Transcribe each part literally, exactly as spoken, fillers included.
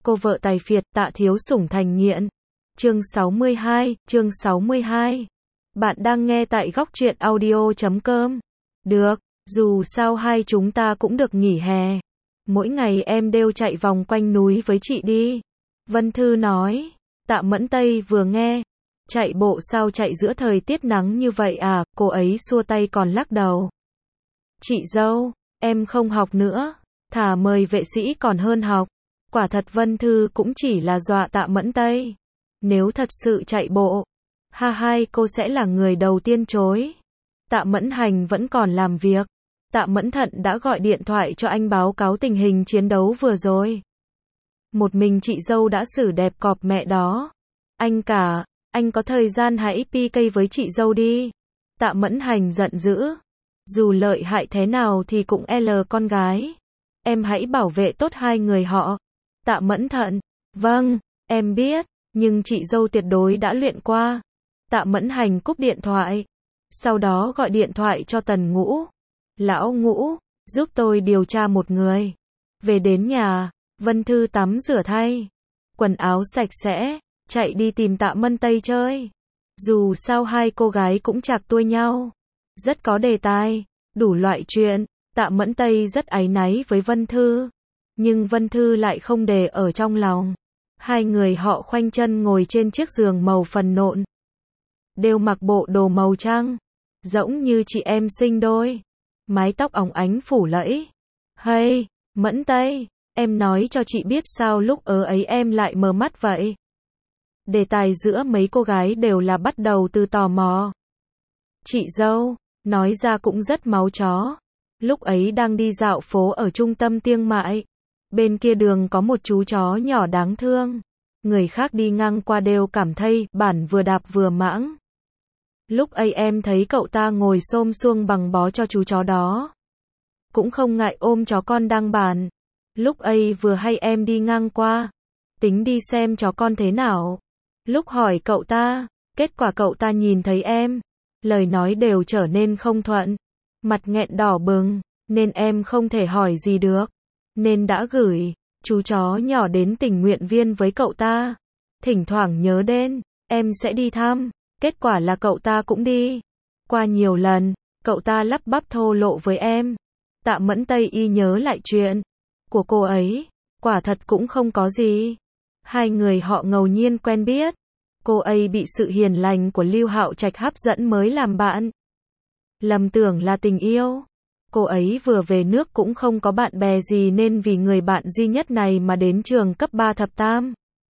Cô vợ tài phiệt, Tạ Thiếu Sủng thành nghiện. Chương sáu mươi hai, chương sáu mươi hai. Bạn đang nghe tại góc truyện audio chấm com. Được, dù sao hai chúng ta cũng được nghỉ hè. Mỗi ngày em đều chạy vòng quanh núi với chị đi. Vân Thư nói. Tạ Mẫn Tây vừa nghe. Chạy bộ sao chạy giữa thời tiết nắng như vậy à, cô ấy xua tay còn lắc đầu. Chị dâu, em không học nữa. Thà mời vệ sĩ còn hơn học. Quả thật Vân Thư cũng chỉ là dọa Tạ Mẫn Tây. Nếu thật sự chạy bộ, ha hai cô sẽ là người đầu tiên chối. Tạ Mẫn Hành vẫn còn làm việc. Tạ Mẫn Thận đã gọi điện thoại cho anh báo cáo tình hình chiến đấu vừa rồi. Một mình chị dâu đã xử đẹp cọp mẹ đó. Anh cả, anh có thời gian hãy pê ca với chị dâu đi. Tạ Mẫn Hành giận dữ. Dù lợi hại thế nào thì cũng L con gái. Em hãy bảo vệ tốt hai người họ. Tạ Mẫn Thận. Vâng, em biết, nhưng chị dâu tuyệt đối đã luyện qua. Tạ Mẫn Hành cúp điện thoại. Sau đó gọi điện thoại cho Tần Ngũ. Lão Ngũ, giúp tôi điều tra một người. Về đến nhà, Vân Thư tắm rửa thay. Quần áo sạch sẽ, chạy đi tìm Tạ Mẫn Tây chơi. Dù sao hai cô gái cũng chạc tuổi nhau. Rất có đề tài, đủ loại chuyện. Tạ Mẫn Tây rất áy náy với Vân Thư. Nhưng Vân Thư lại không để ở trong lòng. Hai người họ khoanh chân ngồi trên chiếc giường màu phần nộn. Đều mặc bộ đồ màu trắng. Giống như chị em sinh đôi. Mái tóc óng ánh phủ lẫy. Hey, Mẫn Tây, em nói cho chị biết sao lúc ở ấy em lại mờ mắt vậy. Đề tài giữa mấy cô gái đều là bắt đầu từ tò mò. Chị dâu, nói ra cũng rất máu chó. Lúc ấy đang đi dạo phố ở trung tâm Tiêng Mại. Bên kia đường có một chú chó nhỏ đáng thương. Người khác đi ngang qua đều cảm thấy bản vừa đạp vừa mãng. Lúc ấy em thấy cậu ta ngồi xôm xuông bằng bó cho chú chó đó. Cũng không ngại ôm chó con đang bàn. Lúc ấy vừa hay em đi ngang qua. Tính đi xem chó con thế nào. Lúc hỏi cậu ta, kết quả cậu ta nhìn thấy em. Lời nói đều trở nên không thuận. Mặt nghẹn đỏ bừng, nên em không thể hỏi gì được. Nên đã gửi chú chó nhỏ đến tình nguyện viên với cậu ta. Thỉnh thoảng nhớ đến, em sẽ đi thăm. Kết quả là cậu ta cũng đi. Qua nhiều lần, cậu ta lắp bắp thô lộ với em. Tạ Mẫn Tây y nhớ lại chuyện của cô ấy. Quả thật cũng không có gì. Hai người họ ngẫu nhiên quen biết. Cô ấy bị sự hiền lành của Lưu Hạo Trạch hấp dẫn mới làm bạn. Lầm tưởng là tình yêu. Cô ấy vừa về nước cũng không có bạn bè gì nên vì người bạn duy nhất này mà đến trường cấp ba thập tam.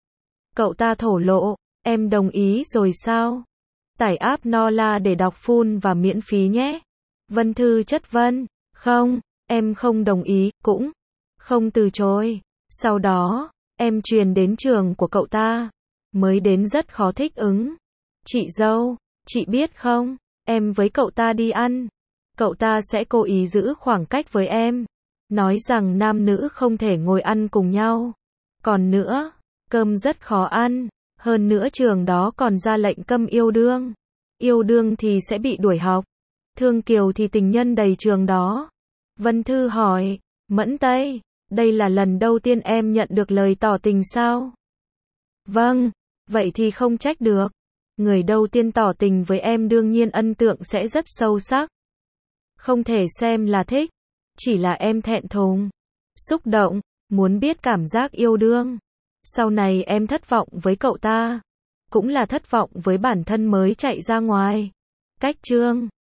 Cậu ta thổ lộ, em đồng ý rồi sao? Tải app Nola để đọc full và miễn phí nhé. Vân Thư chất vấn, không, em không đồng ý, cũng không từ chối. Sau đó, em truyền đến trường của cậu ta. Mới đến rất khó thích ứng. Chị dâu, chị biết không, em với cậu ta đi ăn. Cậu ta sẽ cố ý giữ khoảng cách với em. Nói rằng nam nữ không thể ngồi ăn cùng nhau. Còn nữa, cơm rất khó ăn. Hơn nữa trường đó còn ra lệnh cấm yêu đương. Yêu đương thì sẽ bị đuổi học. Thương Kiều thì tình nhân đầy trường đó. Vân Thư hỏi, Mẫn Tây, đây là lần đầu tiên em nhận được lời tỏ tình sao? Vâng, vậy thì không trách được. Người đầu tiên tỏ tình với em đương nhiên ấn tượng sẽ rất sâu sắc. Không thể xem là thích, chỉ là em thẹn thùng, xúc động, muốn biết cảm giác yêu đương. Sau này em thất vọng với cậu ta, cũng là thất vọng với bản thân mới chạy ra ngoài. Cách chương